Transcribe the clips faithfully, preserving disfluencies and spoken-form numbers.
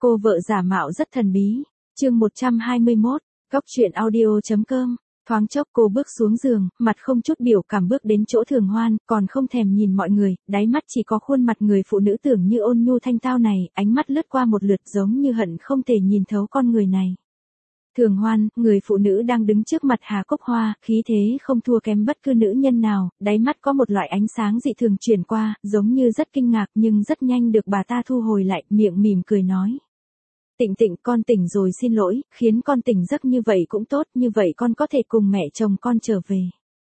Cô vợ giả mạo rất thần bí. Chương một trăm hai mươi mốt, Góc truyện audio.com. Thoáng chốc cô bước xuống giường, mặt không chút biểu cảm bước đến chỗ Thường Hoan, còn không thèm nhìn mọi người, đáy mắt chỉ có khuôn mặt người phụ nữ tưởng như ôn nhu thanh tao này, ánh mắt lướt qua một lượt giống như hận không thể nhìn thấu con người này. Thường Hoan, người phụ nữ đang đứng trước mặt Hà Cốc Hoa, khí thế không thua kém bất cứ nữ nhân nào, đáy mắt có một loại ánh sáng dị thường chuyển qua, giống như rất kinh ngạc nhưng rất nhanh được bà ta thu hồi lại, miệng mỉm cười nói. Tịnh Tịnh, con tỉnh rồi, xin lỗi, khiến con tỉnh giấc như vậy cũng tốt, như vậy con có thể cùng mẹ chồng con trở về.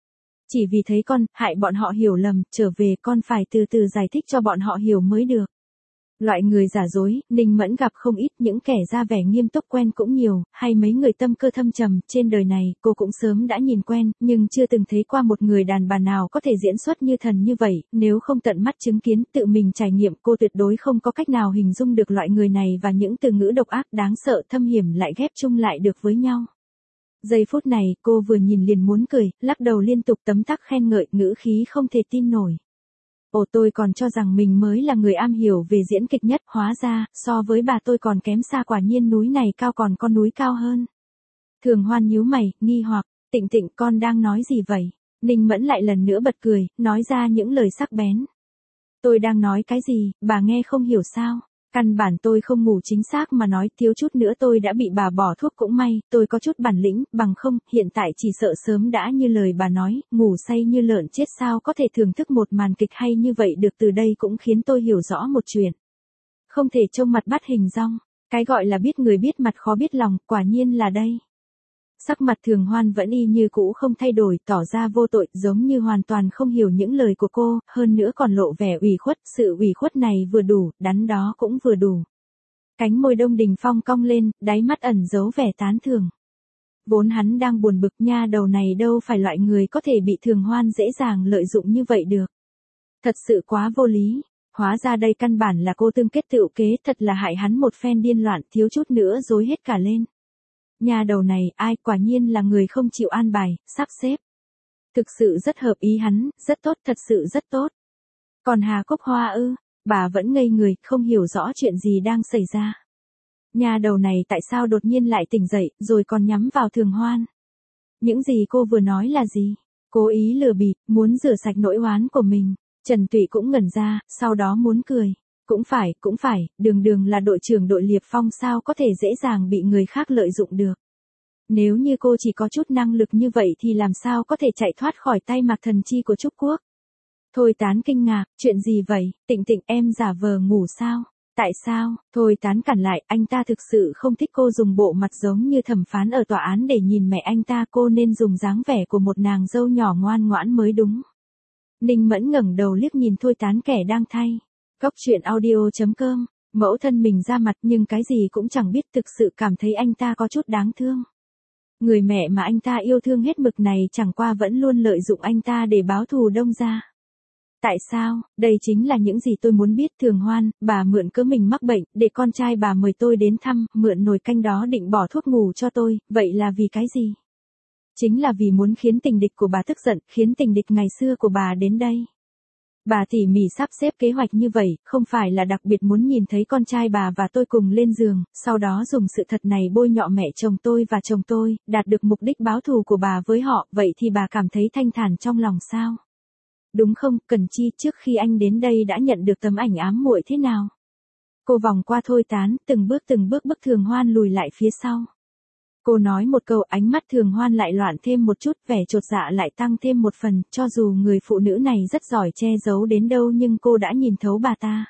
Chỉ vì thấy con, hại bọn họ hiểu lầm, trở về con phải từ từ giải thích cho bọn họ hiểu mới được. Loại người giả dối, Ninh Mẫn gặp không ít, những kẻ ra vẻ nghiêm túc quen cũng nhiều, hay mấy người tâm cơ thâm trầm, trên đời này, cô cũng sớm đã nhìn quen, nhưng chưa từng thấy qua một người đàn bà nào có thể diễn xuất như thần như vậy, nếu không tận mắt chứng kiến, tự mình trải nghiệm, cô tuyệt đối không có cách nào hình dung được loại người này và những từ ngữ độc ác, đáng sợ, thâm hiểm lại ghép chung lại được với nhau. Giây phút này, cô vừa nhìn liền muốn cười, lắc đầu liên tục tấm tắc khen ngợi, ngữ khí không thể tin nổi. Ồ, tôi còn cho rằng mình mới là người am hiểu về diễn kịch nhất, hóa ra, so với bà tôi còn kém xa, quả nhiên núi này cao còn con núi cao hơn. Thường Hoan nhíu mày, nghi hoặc, Tịnh Tịnh, con đang nói gì vậy? Ninh Mẫn lại lần nữa bật cười, nói ra những lời sắc bén. Tôi đang nói cái gì, bà nghe không hiểu sao? Căn bản tôi không ngủ chính xác mà nói, thiếu chút nữa tôi đã bị bà bỏ thuốc cũng may, tôi có chút bản lĩnh, bằng không, hiện tại chỉ sợ sớm đã như lời bà nói, ngủ say như lợn chết, sao có thể thưởng thức một màn kịch hay như vậy được. Từ đây cũng khiến tôi hiểu rõ một chuyện. Không thể trông mặt bắt hình dong, cái gọi là biết người biết mặt khó biết lòng, quả nhiên là đây. Sắc mặt Thường Hoan vẫn y như cũ không thay đổi, tỏ ra vô tội, giống như hoàn toàn không hiểu những lời của cô, hơn nữa còn lộ vẻ ủy khuất, sự ủy khuất này vừa đủ, đắn đó cũng vừa đủ. Cánh môi Đông Đình Phong cong lên, đáy mắt ẩn giấu vẻ tán thưởng. Vốn hắn đang buồn bực, nha đầu này đâu phải loại người có thể bị Thường Hoan dễ dàng lợi dụng như vậy được. Thật sự quá vô lý. Hóa ra đây căn bản là cô tương kết tựu kế, thật là hại hắn một phen điên loạn, thiếu chút nữa rối hết cả lên. Nhà đầu này, ai, quả nhiên là người không chịu an bài, sắp xếp. Thực sự rất hợp ý hắn, rất tốt, thật sự rất tốt. Còn Hà Cốc Hoa ư, bà vẫn ngây người, không hiểu rõ chuyện gì đang xảy ra. Nhà đầu này tại sao đột nhiên lại tỉnh dậy, rồi còn nhắm vào Thường Hoan. Những gì cô vừa nói là gì? Cố ý lừa bịp, muốn rửa sạch nỗi oán của mình. Trần Tụy cũng ngẩn ra, sau đó muốn cười. Cũng phải, cũng phải, đường đường là đội trưởng đội Liệp Phong sao có thể dễ dàng bị người khác lợi dụng được. Nếu như cô chỉ có chút năng lực như vậy thì làm sao có thể chạy thoát khỏi tay Mạc Thần Chi của Trúc Quốc. Thôi Tán kinh ngạc, chuyện gì vậy, Tịnh Tịnh, em giả vờ ngủ sao? Tại sao? Thôi Tán cản lại, anh ta thực sự không thích cô dùng bộ mặt giống như thẩm phán ở tòa án để nhìn mẹ anh ta, cô nên dùng dáng vẻ của một nàng dâu nhỏ ngoan ngoãn mới đúng. Ninh Mẫn ngẩng đầu liếc nhìn Thôi Tán kẻ đang thay. Góc truyện audio.com, mẫu thân mình ra mặt nhưng cái gì cũng chẳng biết, thực sự cảm thấy anh ta có chút đáng thương. Người mẹ mà anh ta yêu thương hết mực này chẳng qua vẫn luôn lợi dụng anh ta để báo thù Đông gia. Tại sao? Đây chính là những gì tôi muốn biết. Thường Hoan, bà mượn cớ mình mắc bệnh, để con trai bà mời tôi đến thăm, mượn nồi canh đó định bỏ thuốc ngủ cho tôi, vậy là vì cái gì? Chính là vì muốn khiến tình địch của bà tức giận, khiến tình địch ngày xưa của bà đến đây. Bà tỉ mỉ sắp xếp kế hoạch như vậy, không phải là đặc biệt muốn nhìn thấy con trai bà và tôi cùng lên giường, sau đó dùng sự thật này bôi nhọ mẹ chồng tôi và chồng tôi, đạt được mục đích báo thù của bà với họ, vậy thì bà cảm thấy thanh thản trong lòng sao? Đúng không, Cần Chi, trước khi anh đến đây đã nhận được tấm ảnh ám muội thế nào? Cô vòng qua Thôi Tán, từng bước từng bước bức Thường Hoan lùi lại phía sau. Cô nói một câu, ánh mắt Thường Hoan lại loạn thêm một chút, vẻ chột dạ lại tăng thêm một phần, cho dù người phụ nữ này rất giỏi che giấu đến đâu nhưng cô đã nhìn thấu bà ta.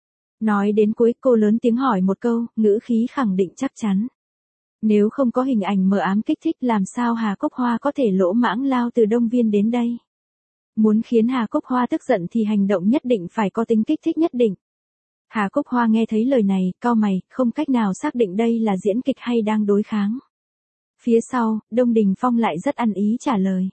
Nói đến cuối, cô lớn tiếng hỏi một câu, ngữ khí khẳng định chắc chắn. Nếu không có hình ảnh mờ ám kích thích, làm sao Hà Cốc Hoa có thể lỗ mãng lao từ Đông Viên đến đây? Muốn khiến Hà Cốc Hoa tức giận thì hành động nhất định phải có tính kích thích nhất định. Hà Cốc Hoa nghe thấy lời này, cau mày, không cách nào xác định đây là diễn kịch hay đang đối kháng. Phía sau, Đông Đình Phong lại rất ăn ý trả lời.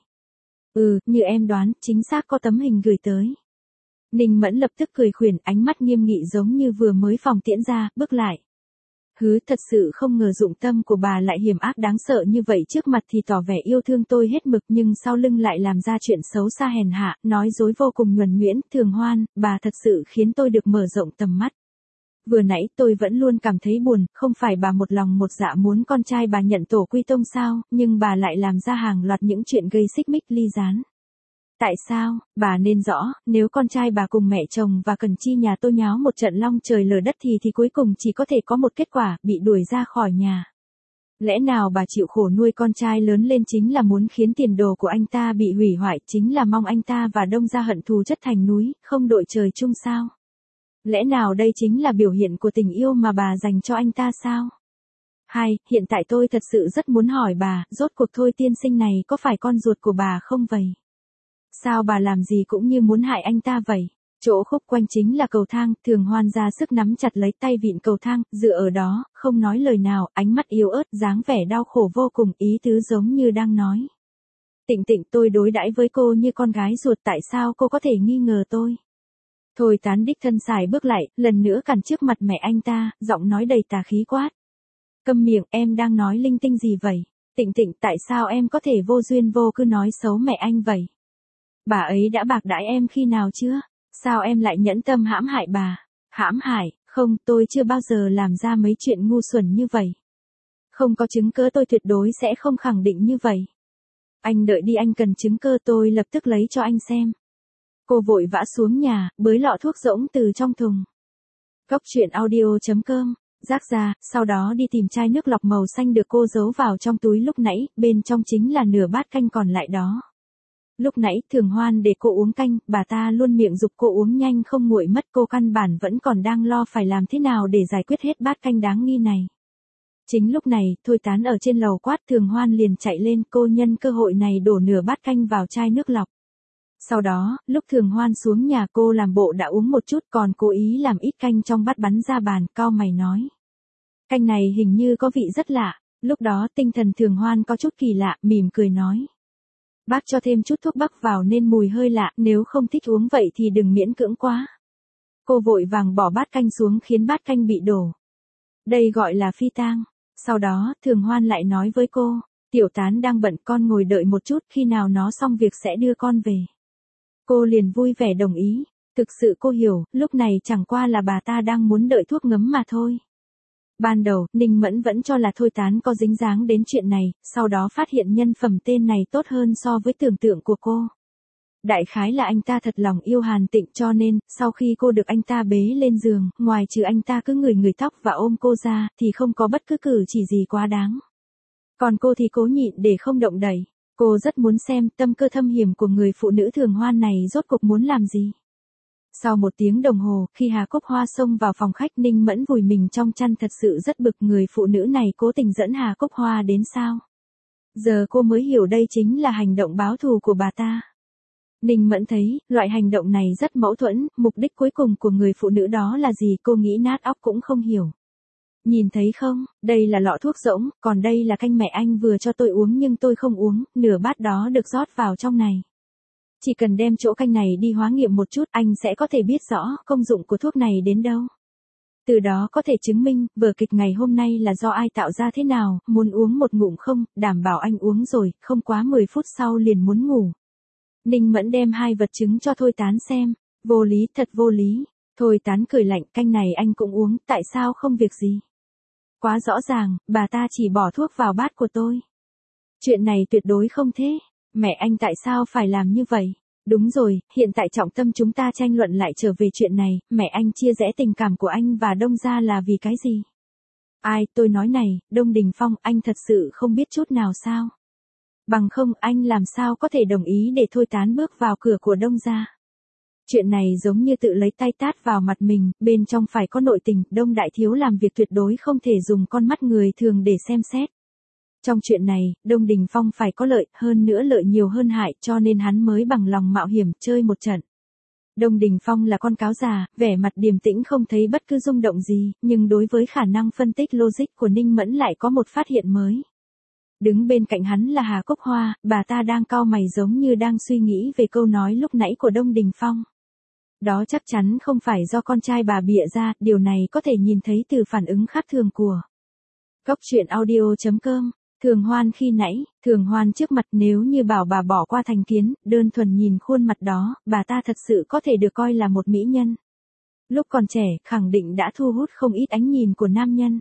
Ừ, như em đoán, chính xác có tấm hình gửi tới. Ninh Mẫn lập tức cười khuyển, ánh mắt nghiêm nghị giống như vừa mới phòng tiễn ra, bước lại. Hứ, thật sự không ngờ dụng tâm của bà lại hiểm ác đáng sợ như vậy, trước mặt thì tỏ vẻ yêu thương tôi hết mực nhưng sau lưng lại làm ra chuyện xấu xa hèn hạ, nói dối vô cùng nhuần nhuyễn. Thường Hoan, bà thật sự khiến tôi được mở rộng tầm mắt. vừa nãy tôi vẫn luôn cảm thấy buồn, không phải bà một lòng một dạ muốn con trai bà nhận tổ quy tông sao, nhưng bà lại làm ra hàng loạt những chuyện gây xích mích ly gián. Tại sao, bà nên rõ, nếu con trai bà cùng mẹ chồng và Cần Chi nhà tôi nháo một trận long trời lở đất thì thì cuối cùng chỉ có thể có một kết quả, bị đuổi ra khỏi nhà. Lẽ nào bà chịu khổ nuôi con trai lớn lên chính là muốn khiến tiền đồ của anh ta bị hủy hoại, chính là mong anh ta và Đông Gia hận thù chất thành núi, không đội trời chung sao? Lẽ nào đây chính là biểu hiện của tình yêu mà bà dành cho anh ta sao? Hai, hiện tại tôi thật sự rất muốn hỏi bà, rốt cuộc Thôi tiên sinh này có phải con ruột của bà không vậy? Sao bà làm gì cũng như muốn hại anh ta vậy? Chỗ khúc quanh chính là cầu thang, Thường Hoan ra sức nắm chặt lấy tay vịn cầu thang, dựa ở đó, không nói lời nào, ánh mắt yếu ớt, dáng vẻ đau khổ vô cùng, ý tứ giống như đang nói. Tịnh Tịnh, tôi đối đãi với cô như con gái ruột, tại sao cô có thể nghi ngờ tôi? Thôi Tán đích thân xài bước lại, lần nữa cản trước mặt mẹ anh ta, giọng nói đầy tà khí quát. Câm miệng, em đang nói linh tinh gì vậy? Tịnh Tịnh, tại sao em có thể vô duyên vô cớ nói xấu mẹ anh vậy? Bà ấy đã bạc đãi em khi nào chưa? Sao em lại nhẫn tâm hãm hại bà? Hãm hại, không, tôi chưa bao giờ làm ra mấy chuyện ngu xuẩn như vậy. Không có chứng cứ tôi tuyệt đối sẽ không khẳng định như vậy. Anh đợi đi, anh cần chứng cứ tôi lập tức lấy cho anh xem. Cô vội vã xuống nhà, bới lọ thuốc rỗng từ trong thùng. Cốc truyện audio chấm com, rác ra, sau đó đi tìm chai nước lọc màu xanh được cô giấu vào trong túi lúc nãy, bên trong chính là nửa bát canh còn lại đó. Lúc nãy Thường Hoan để cô uống canh, bà ta luôn miệng giục cô uống nhanh không nguội mất, cô căn bản vẫn còn đang lo phải làm thế nào để giải quyết hết bát canh đáng nghi này. Chính lúc này, Thôi Tán ở trên lầu quát, Thường Hoan liền chạy lên, cô nhân cơ hội này đổ nửa bát canh vào chai nước lọc. Sau đó, lúc Thường Hoan xuống nhà cô làm bộ đã uống một chút còn cố ý làm ít canh trong bát bắn ra bàn, cau mày nói. Canh này hình như có vị rất lạ, lúc đó tinh thần Thường Hoan có chút kỳ lạ, mỉm cười nói. Bác cho thêm chút thuốc bắc vào nên mùi hơi lạ, nếu không thích uống vậy thì đừng miễn cưỡng quá. Cô vội vàng bỏ bát canh xuống khiến bát canh bị đổ. Đây gọi là phi tang. Sau đó, Thường Hoan lại nói với cô, Tiểu Tán đang bận, con ngồi đợi một chút, khi nào nó xong việc sẽ đưa con về. Cô liền vui vẻ đồng ý, thực sự cô hiểu, lúc này chẳng qua là bà ta đang muốn đợi thuốc ngấm mà thôi. Ban đầu, Ninh Mẫn vẫn cho là Thôi Tán có dính dáng đến chuyện này, sau đó phát hiện nhân phẩm tên này tốt hơn so với tưởng tượng của cô. Đại khái là anh ta thật lòng yêu Hàn Tịnh cho nên, sau khi cô được anh ta bế lên giường, ngoài trừ anh ta cứ ngửi ngửi tóc và ôm cô ra, thì không có bất cứ cử chỉ gì quá đáng. Còn cô thì cố nhịn để không động đậy. Cô rất muốn xem tâm cơ thâm hiểm của người phụ nữ Thường Hoan này rốt cuộc muốn làm gì. Sau một tiếng đồng hồ, khi Hà Cúc Hoa xông vào phòng khách, Ninh Mẫn vùi mình trong chăn thật sự rất bực, người phụ nữ này cố tình dẫn Hà Cúc Hoa đến sao. Giờ cô mới hiểu đây chính là hành động báo thù của bà ta. Ninh Mẫn thấy, loại hành động này rất mâu thuẫn, mục đích cuối cùng của người phụ nữ đó là gì cô nghĩ nát óc cũng không hiểu. Nhìn thấy không, đây là lọ thuốc rỗng, còn đây là canh mẹ anh vừa cho tôi uống nhưng tôi không uống, nửa bát đó được rót vào trong này. Chỉ cần đem chỗ canh này đi hóa nghiệm một chút, anh sẽ có thể biết rõ công dụng của thuốc này đến đâu. Từ đó có thể chứng minh, vở kịch ngày hôm nay là do ai tạo ra thế nào, muốn uống một ngụm không, đảm bảo anh uống rồi, không quá mười phút sau liền muốn ngủ. Ninh Mẫn đem hai vật chứng cho Thôi Tán xem, vô lý, thật vô lý. Thôi Tán cười lạnh, canh này anh cũng uống, tại sao không việc gì. Quá rõ ràng, bà ta chỉ bỏ thuốc vào bát của tôi. Chuyện này tuyệt đối không thế. Mẹ anh tại sao phải làm như vậy? Đúng rồi, hiện tại trọng tâm chúng ta tranh luận lại trở về chuyện này, mẹ anh chia rẽ tình cảm của anh và Đông Gia là vì cái gì? Ai, tôi nói này, Đông Đình Phong, anh thật sự không biết chút nào sao? Bằng không, anh làm sao có thể đồng ý để Thôi Tán bước vào cửa của Đông Gia? Chuyện này giống như tự lấy tay tát vào mặt mình, bên trong phải có nội tình, Đông Đại Thiếu làm việc tuyệt đối không thể dùng con mắt người thường để xem xét. Trong chuyện này, Đông Đình Phong phải có lợi, hơn nữa lợi nhiều hơn hại, cho nên hắn mới bằng lòng mạo hiểm chơi một trận. Đông Đình Phong là con cáo già, vẻ mặt điềm tĩnh không thấy bất cứ rung động gì, nhưng đối với khả năng phân tích logic của Ninh Mẫn lại có một phát hiện mới. Đứng bên cạnh hắn là Hà Cúc Hoa, bà ta đang cau mày giống như đang suy nghĩ về câu nói lúc nãy của Đông Đình Phong. Đó chắc chắn không phải do con trai bà bịa ra, điều này có thể nhìn thấy từ phản ứng khác thường của Cốc truyện audio chấm com. Thường Hoan khi nãy, Thường Hoan trước mặt nếu như bảo bà bỏ qua thành kiến, đơn thuần nhìn khuôn mặt đó, bà ta thật sự có thể được coi là một mỹ nhân. Lúc còn trẻ, khẳng định đã thu hút không ít ánh nhìn của nam nhân.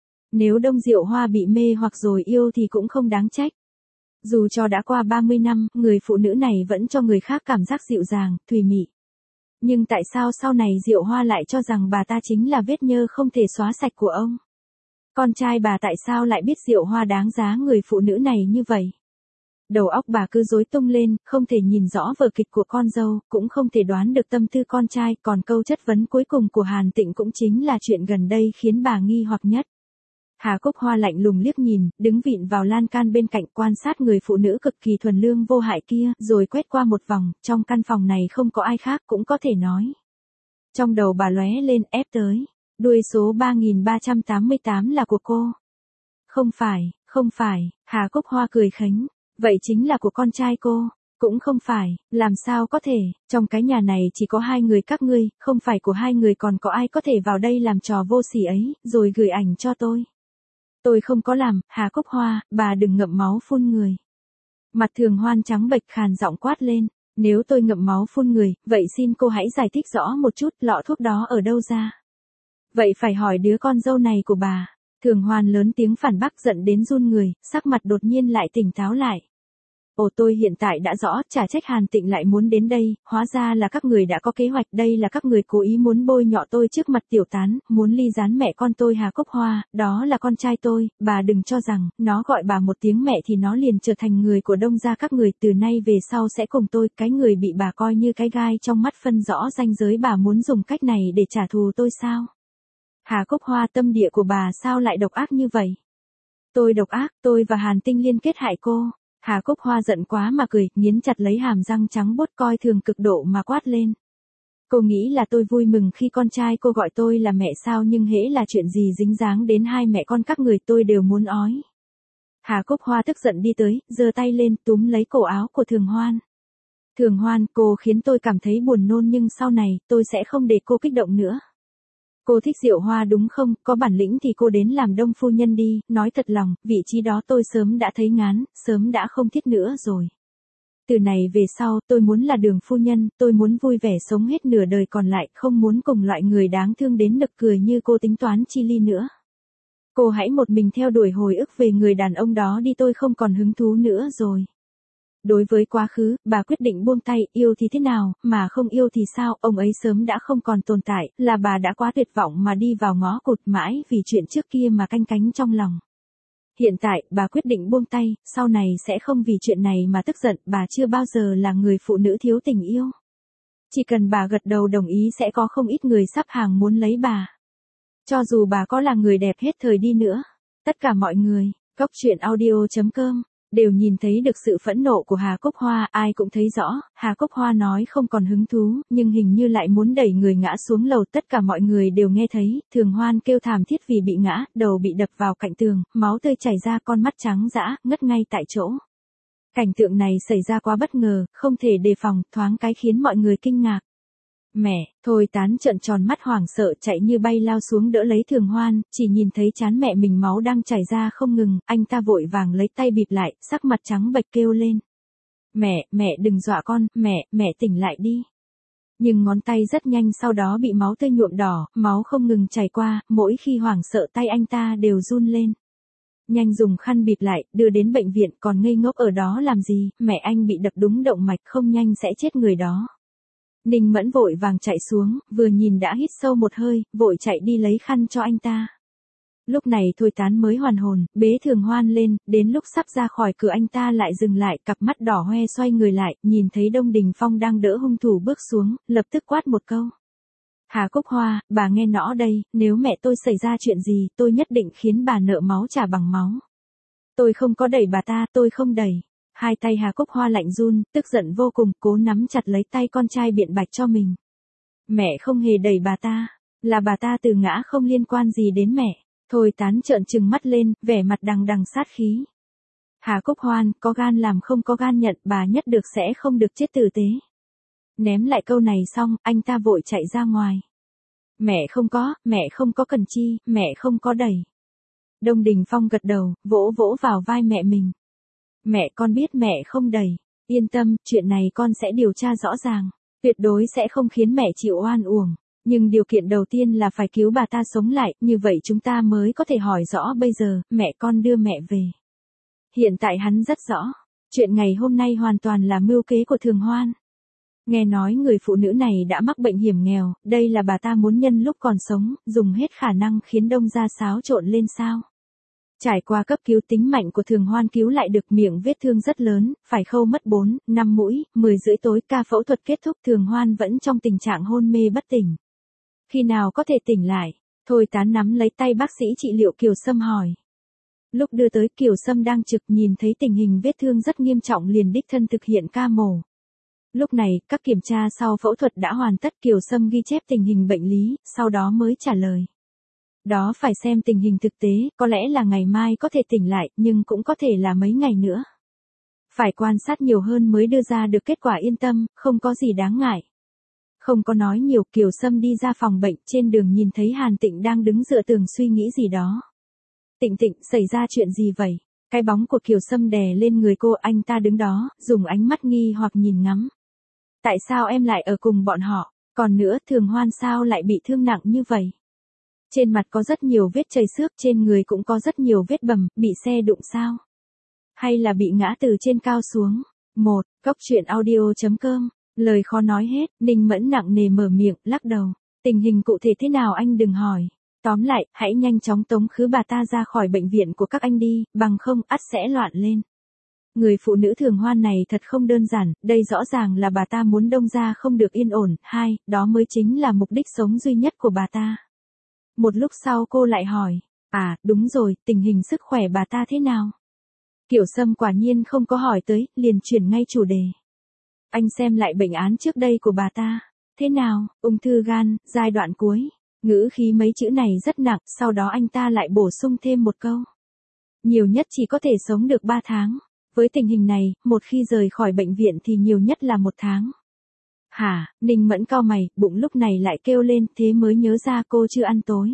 Nếu Đông Diệu Hoa bị mê hoặc rồi yêu thì cũng không đáng trách. Dù cho đã qua ba mươi năm, người phụ nữ này vẫn cho người khác cảm giác dịu dàng, thùy mị. Nhưng tại sao sau này Diệu Hoa lại cho rằng bà ta chính là vết nhơ không thể xóa sạch của ông? Con trai bà tại sao lại biết Diệu Hoa đáng giá người phụ nữ này như vậy? Đầu óc bà cứ rối tung lên, không thể nhìn rõ vở kịch của con dâu, cũng không thể đoán được tâm tư con trai, còn câu chất vấn cuối cùng của Hàn Tịnh cũng chính là chuyện gần đây khiến bà nghi hoặc nhất. Hà Cúc Hoa lạnh lùng liếc nhìn, đứng vịn vào lan can bên cạnh quan sát người phụ nữ cực kỳ thuần lương vô hại kia, rồi quét qua một vòng, trong căn phòng này không có ai khác cũng có thể nói. Trong đầu bà lóe lên ép tới, đuôi số ba nghìn ba trăm tám mươi tám là của cô. Không phải, không phải, Hà Cúc Hoa cười khánh, vậy chính là của con trai cô. Cũng không phải, làm sao có thể, trong cái nhà này chỉ có hai người các ngươi, không phải của hai người còn có ai có thể vào đây làm trò vô sỉ ấy, rồi gửi ảnh cho tôi. Tôi không có làm, Hà Cúc Hoa, bà đừng ngậm máu phun người. Mặt Thường Hoan trắng bệch khàn giọng quát lên, nếu tôi ngậm máu phun người, vậy xin cô hãy giải thích rõ một chút lọ thuốc đó ở đâu ra. Vậy phải hỏi đứa con dâu này của bà. Thường Hoan lớn tiếng phản bác giận đến run người, sắc mặt đột nhiên lại tỉnh táo lại. Ồ tôi hiện tại đã rõ, chả trách Hàn Tịnh lại muốn đến đây, hóa ra là các người đã có kế hoạch, đây là các người cố ý muốn bôi nhọ tôi trước mặt tiểu tán, muốn ly gián mẹ con tôi Hà Cúc Hoa, đó là con trai tôi, bà đừng cho rằng, nó gọi bà một tiếng mẹ thì nó liền trở thành người của Đông gia các người, từ nay về sau sẽ cùng tôi, cái người bị bà coi như cái gai trong mắt phân rõ ranh giới, bà muốn dùng cách này để trả thù tôi sao? Hà Cúc Hoa, tâm địa của bà sao lại độc ác như vậy? Tôi độc ác, tôi và Hàn Tinh liên kết hại cô. Hà Cúc Hoa giận quá mà cười, nghiến chặt lấy hàm răng trắng bốt coi thường cực độ mà quát lên. Cô nghĩ là tôi vui mừng khi con trai cô gọi tôi là mẹ sao, nhưng hễ là chuyện gì dính dáng đến hai mẹ con các người tôi đều muốn ói. Hà Cúc Hoa tức giận đi tới, giơ tay lên túm lấy cổ áo của Thường Hoan. Thường Hoan, cô khiến tôi cảm thấy buồn nôn nhưng sau này tôi sẽ không để cô kích động nữa. Cô thích Diệu Hoa đúng không, có bản lĩnh thì cô đến làm Đông phu nhân đi, nói thật lòng, vị trí đó tôi sớm đã thấy ngán, sớm đã không thích nữa rồi. Từ này về sau, tôi muốn là Đường phu nhân, tôi muốn vui vẻ sống hết nửa đời còn lại, không muốn cùng loại người đáng thương đến nực cười như cô tính toán chi ly nữa. Cô hãy một mình theo đuổi hồi ức về người đàn ông đó đi, tôi không còn hứng thú nữa rồi. Đối với quá khứ, bà quyết định buông tay, yêu thì thế nào, mà không yêu thì sao, ông ấy sớm đã không còn tồn tại, là bà đã quá tuyệt vọng mà đi vào ngõ cụt mãi vì chuyện trước kia mà canh cánh trong lòng. Hiện tại, bà quyết định buông tay, sau này sẽ không vì chuyện này mà tức giận, bà chưa bao giờ là người phụ nữ thiếu tình yêu. Chỉ cần bà gật đầu đồng ý sẽ có không ít người sắp hàng muốn lấy bà. Cho dù bà có là người đẹp hết thời đi nữa. Tất cả mọi người, Cốc Truyện Audio chấm com đều nhìn thấy được sự phẫn nộ của Hà Cúc Hoa, ai cũng thấy rõ, Hà Cúc Hoa nói không còn hứng thú, nhưng hình như lại muốn đẩy người ngã xuống lầu, tất cả mọi người đều nghe thấy, Thường Hoan kêu thảm thiết vì bị ngã, đầu bị đập vào cạnh tường, máu tươi chảy ra, con mắt trắng dã, ngất ngay tại chỗ. Cảnh tượng này xảy ra quá bất ngờ, không thể đề phòng, thoáng cái khiến mọi người kinh ngạc. Mẹ, Thôi Tán trợn tròn mắt hoảng sợ chạy như bay lao xuống đỡ lấy Thường Hoan, chỉ nhìn thấy trán mẹ mình máu đang chảy ra không ngừng, anh ta vội vàng lấy tay bịt lại, sắc mặt trắng bệch kêu lên. Mẹ, mẹ đừng dọa con, mẹ, mẹ tỉnh lại đi. Nhưng ngón tay rất nhanh sau đó bị máu tươi nhuộm đỏ, máu không ngừng chảy qua, mỗi khi hoảng sợ tay anh ta đều run lên. Nhanh dùng khăn bịt lại, đưa đến bệnh viện, còn ngây ngốc ở đó làm gì, mẹ anh bị đập đúng động mạch, không nhanh sẽ chết người đó. Ninh Mẫn vội vàng chạy xuống, vừa nhìn đã hít sâu một hơi, vội chạy đi lấy khăn cho anh ta. Lúc này Thôi Tán mới hoàn hồn, bế Thường Hoan lên, đến lúc sắp ra khỏi cửa anh ta lại dừng lại, cặp mắt đỏ hoe xoay người lại, nhìn thấy Đông Đình Phong đang đỡ hung thủ bước xuống, lập tức quát một câu. Hà Cúc Hoa, bà nghe rõ đây, nếu mẹ tôi xảy ra chuyện gì, tôi nhất định khiến bà nợ máu trả bằng máu. Tôi không có đẩy bà ta, tôi không đẩy. Hai tay Hà Cúc Hoa lạnh run, tức giận vô cùng, cố nắm chặt lấy tay con trai biện bạch cho mình. Mẹ không hề đẩy bà ta, là bà ta tự ngã, không liên quan gì đến mẹ. Thôi Tán trợn trừng mắt lên, vẻ mặt đằng đằng sát khí. Hà Cúc Hoan, có gan làm không có gan nhận, bà nhất được sẽ không được chết tử tế. Ném lại câu này xong, anh ta vội chạy ra ngoài. Mẹ không có, mẹ không có cần chi, mẹ không có đẩy. Đông Đình Phong gật đầu, vỗ vỗ vào vai mẹ mình. Mẹ con biết mẹ không đẩy, yên tâm, chuyện này con sẽ điều tra rõ ràng, tuyệt đối sẽ không khiến mẹ chịu oan uổng. Nhưng điều kiện đầu tiên là phải cứu bà ta sống lại, như vậy chúng ta mới có thể hỏi rõ bây giờ, mẹ con đưa mẹ về. Hiện tại hắn rất rõ, chuyện ngày hôm nay hoàn toàn là mưu kế của Thường Hoan. Nghe nói người phụ nữ này đã mắc bệnh hiểm nghèo, đây là bà ta muốn nhân lúc còn sống, dùng hết khả năng khiến Đông gia xáo trộn lên sao. Trải qua cấp cứu tính mạnh của Thường Hoan cứu lại được, miệng vết thương rất lớn, phải khâu mất bốn, năm mũi, mười rưỡi tối ca phẫu thuật kết thúc, Thường Hoan vẫn trong tình trạng hôn mê bất tỉnh. Khi nào có thể tỉnh lại? Thôi Tán nắm lấy tay bác sĩ trị liệu Kiều Sâm hỏi. Lúc đưa tới Kiều Sâm đang trực, nhìn thấy tình hình vết thương rất nghiêm trọng liền đích thân thực hiện ca mổ. Lúc này, các kiểm tra sau phẫu thuật đã hoàn tất, Kiều Sâm ghi chép tình hình bệnh lý, sau đó mới trả lời. Đó phải xem tình hình thực tế, có lẽ là ngày mai có thể tỉnh lại, nhưng cũng có thể là mấy ngày nữa. Phải quan sát nhiều hơn mới đưa ra được kết quả, yên tâm, không có gì đáng ngại. Không có nói nhiều, Kiều Sâm đi ra phòng bệnh, trên đường nhìn thấy Hàn Tịnh đang đứng dựa tường suy nghĩ gì đó. Tịnh Tịnh, xảy ra chuyện gì vậy? Cái bóng của Kiều Sâm đè lên người cô, anh ta đứng đó, dùng ánh mắt nghi hoặc nhìn ngắm. Tại sao em lại ở cùng bọn họ? Còn nữa, Thường Hoan sao lại bị thương nặng như vậy? Trên mặt có rất nhiều vết chảy xước, trên người cũng có rất nhiều vết bầm, bị xe đụng sao? Hay là bị ngã từ trên cao xuống? Một, Cốc truyện audio chấm com. Lời khó nói hết, Ninh Mẫn nặng nề mở miệng, lắc đầu. Tình hình cụ thể thế nào anh đừng hỏi. Tóm lại, hãy nhanh chóng tống khứ bà ta ra khỏi bệnh viện của các anh đi, bằng không, ắt sẽ loạn lên. Người phụ nữ Thường Hoan này thật không đơn giản, đây rõ ràng là bà ta muốn Đông gia không được yên ổn. Hai, đó mới chính là mục đích sống duy nhất của bà ta. Một lúc sau cô lại hỏi, à, đúng rồi, tình hình sức khỏe bà ta thế nào? Kiều Sâm quả nhiên không có hỏi tới, liền chuyển ngay chủ đề. Anh xem lại bệnh án trước đây của bà ta. Thế nào, ung thư gan, giai đoạn cuối. Ngữ khí mấy chữ này rất nặng, sau đó anh ta lại bổ sung thêm một câu. Nhiều nhất chỉ có thể sống được ba tháng. Với tình hình này, một khi rời khỏi bệnh viện thì nhiều nhất là một tháng. Hả, Ninh Mẫn cau mày, bụng lúc này lại kêu lên, thế mới nhớ ra cô chưa ăn tối.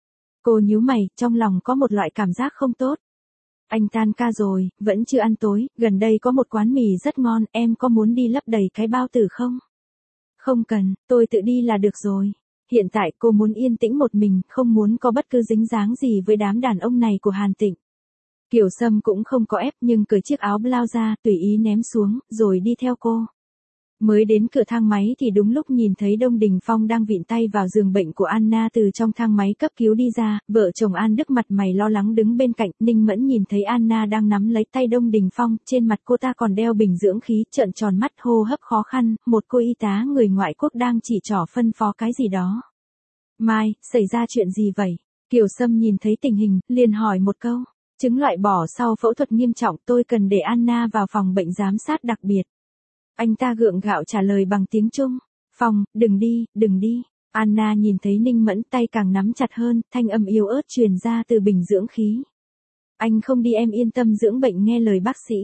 Cô nhíu mày, trong lòng có một loại cảm giác không tốt. Anh tan ca rồi, vẫn chưa ăn tối, gần đây có một quán mì rất ngon, em có muốn đi lấp đầy cái bao tử không? Không cần, tôi tự đi là được rồi. Hiện tại cô muốn yên tĩnh một mình, không muốn có bất cứ dính dáng gì với đám đàn ông này của Hàn Tịnh. Kiều Sâm cũng không có ép nhưng cởi chiếc áo blau ra, tùy ý ném xuống, rồi đi theo cô. Mới đến cửa thang máy thì đúng lúc nhìn thấy Đông Đình Phong đang vịn tay vào giường bệnh của Anna từ trong thang máy cấp cứu đi ra, vợ chồng An Đức mặt mày lo lắng đứng bên cạnh, Ninh Mẫn nhìn thấy Anna đang nắm lấy tay Đông Đình Phong, trên mặt cô ta còn đeo bình dưỡng khí, trợn tròn mắt hô hấp khó khăn, một cô y tá người ngoại quốc đang chỉ trỏ phân phó cái gì đó. Mai, xảy ra chuyện gì vậy? Kiều Sâm nhìn thấy tình hình, liền hỏi một câu. Chứng loại bỏ sau phẫu thuật nghiêm trọng, tôi cần để Anna vào phòng bệnh giám sát đặc biệt. Anh ta gượng gạo trả lời bằng tiếng Trung. Phong, đừng đi, đừng đi. Anna nhìn thấy Ninh Mẫn tay càng nắm chặt hơn, thanh âm yếu ớt truyền ra từ bình dưỡng khí. Anh không đi, em yên tâm dưỡng bệnh nghe lời bác sĩ.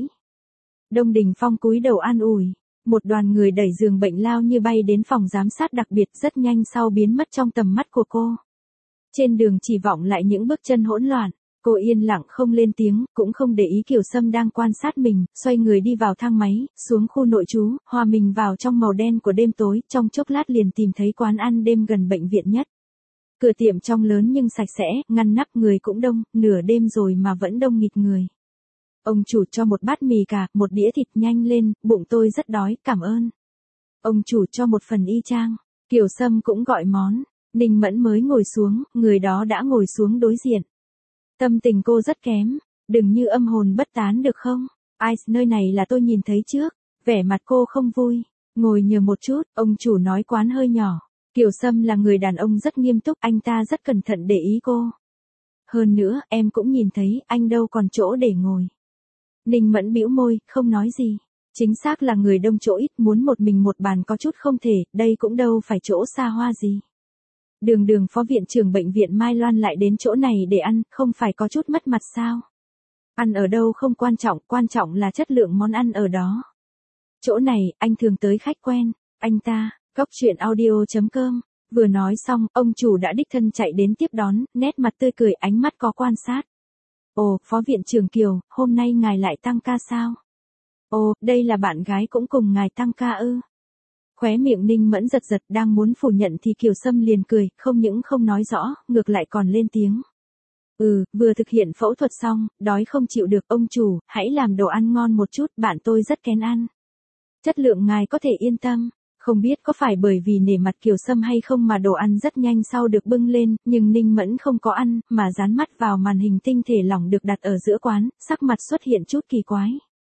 Đông Đình Phong cúi đầu an ủi. Một đoàn người đẩy giường bệnh lao như bay đến phòng giám sát đặc biệt, rất nhanh sau biến mất trong tầm mắt của cô. Trên đường chỉ vọng lại những bước chân hỗn loạn. Cô yên lặng không lên tiếng, cũng không để ý Kiều Sâm đang quan sát mình, xoay người đi vào thang máy, xuống khu nội trú, hòa mình vào trong màu đen của đêm tối, trong chốc lát liền tìm thấy quán ăn đêm gần bệnh viện nhất. Cửa tiệm trong lớn nhưng sạch sẽ, ngăn nắp, người cũng đông, nửa đêm rồi mà vẫn đông nghịt người. Ông chủ cho một bát mì cà, một đĩa thịt, nhanh lên, bụng tôi rất đói, cảm ơn. Ông chủ cho một phần y chang, Kiều Sâm cũng gọi món, Ninh Mẫn mới ngồi xuống, người đó đã ngồi xuống đối diện. Tâm tình cô rất kém, đừng như âm hồn bất tán được không? Ai, nơi này là tôi nhìn thấy trước, vẻ mặt cô không vui, ngồi nhờ một chút, ông chủ nói quán hơi nhỏ. Kiều Sâm là người đàn ông rất nghiêm túc, anh ta rất cẩn thận để ý cô. Hơn nữa, em cũng nhìn thấy, anh đâu còn chỗ để ngồi. Ninh Mẫn bĩu môi, không nói gì. Chính xác là người đông chỗ ít, muốn một mình một bàn có chút không thể, đây cũng đâu phải chỗ xa hoa gì. Đường đường phó viện trưởng bệnh viện Mai Loan lại đến chỗ này để ăn, không phải có chút mất mặt sao? Ăn ở đâu không quan trọng, quan trọng là chất lượng món ăn ở đó. Chỗ này, anh thường tới khách quen, anh ta, Cốc truyện audio chấm com. Vừa nói xong, ông chủ đã đích thân chạy đến tiếp đón, nét mặt tươi cười, ánh mắt có quan sát. Ồ, phó viện trưởng Kiều, hôm nay ngài lại tăng ca sao? Ồ, đây là bạn gái cũng cùng ngài tăng ca ư? Khóe miệng Ninh Mẫn giật giật, đang muốn phủ nhận thì Kiều Sâm liền cười, không những không nói rõ, ngược lại còn lên tiếng. Ừ, vừa thực hiện phẫu thuật xong, đói không chịu được, ông chủ, hãy làm đồ ăn ngon một chút, bạn tôi rất kén ăn. Chất lượng ngài có thể yên tâm. Không biết có phải bởi vì nể mặt Kiều Sâm hay không mà đồ ăn rất nhanh sau được bưng lên, nhưng Ninh Mẫn không có ăn, mà dán mắt vào màn hình tinh thể lỏng được đặt ở giữa quán, sắc mặt xuất hiện chút kỳ quái.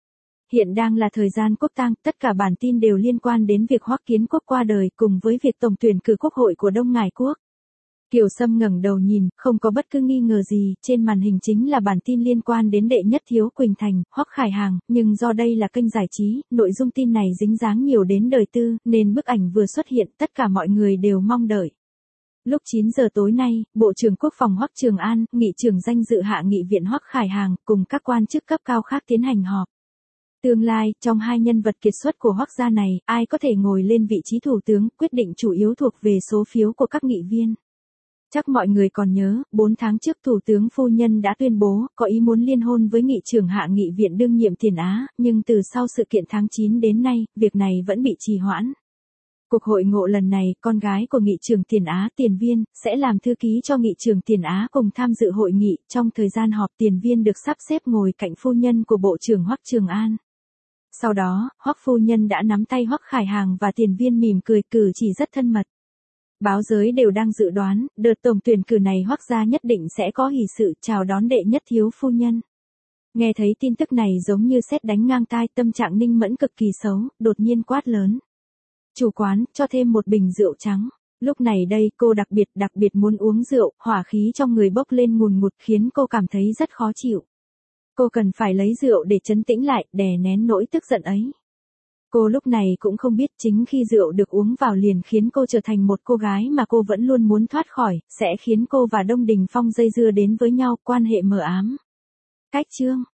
Hiện đang là thời gian quốc tang, tất cả bản tin đều liên quan đến việc Hoắc Kiến Quốc qua đời cùng với việc tổng tuyển cử quốc hội của Đông Ngải Quốc. Kiều Sâm ngẩng đầu nhìn, không có bất cứ nghi ngờ gì, trên màn hình chính là bản tin liên quan đến đệ nhất thiếu Quỳnh Thành, Hoắc Khải Hàng, nhưng do đây là kênh giải trí, nội dung tin này dính dáng nhiều đến đời tư, nên bức ảnh vừa xuất hiện, tất cả mọi người đều mong đợi. Lúc chín giờ tối nay, Bộ trưởng Quốc phòng Hoắc Trường An, nghị trưởng danh dự hạ nghị viện Hoắc Khải Hàng, cùng các quan chức cấp cao khác tiến hành họp. Tương lai, trong hai nhân vật kiệt xuất của Hoắc gia này, ai có thể ngồi lên vị trí thủ tướng, quyết định chủ yếu thuộc về số phiếu của các nghị viên. Chắc mọi người còn nhớ, bốn tháng trước Thủ tướng Phu Nhân đã tuyên bố, có ý muốn liên hôn với nghị trưởng hạ nghị viện đương nhiệm Tiền Á, nhưng từ sau sự kiện tháng chín đến nay, việc này vẫn bị trì hoãn. Cuộc hội ngộ lần này, con gái của nghị trưởng Tiền Á, Tiền Viên, sẽ làm thư ký cho nghị trưởng Tiền Á cùng tham dự hội nghị, trong thời gian họp Tiền Viên được sắp xếp ngồi cạnh phu nhân của Bộ trưởng Hoắc Trường An. Sau đó, Hoắc phu nhân đã nắm tay Hoắc Khải Hàng và Tiền Viên mỉm cười, cử chỉ rất thân mật. Báo giới đều đang dự đoán, đợt tổng tuyển cử này Hoắc gia nhất định sẽ có hỷ sự chào đón đệ nhất thiếu phu nhân. Nghe thấy tin tức này giống như sét đánh ngang tai, tâm trạng Ninh Mẫn cực kỳ xấu, đột nhiên quát lớn. Chủ quán, cho thêm một bình rượu trắng. Lúc này đây cô đặc biệt đặc biệt muốn uống rượu, hỏa khí trong người bốc lên ngùn ngụt khiến cô cảm thấy rất khó chịu. Cô cần phải lấy rượu để trấn tĩnh lại, đè nén nỗi tức giận ấy. Cô lúc này cũng không biết chính khi rượu được uống vào liền khiến cô trở thành một cô gái mà cô vẫn luôn muốn thoát khỏi, sẽ khiến cô và Đông Đình Phong dây dưa đến với nhau, quan hệ mờ ám. Cách chương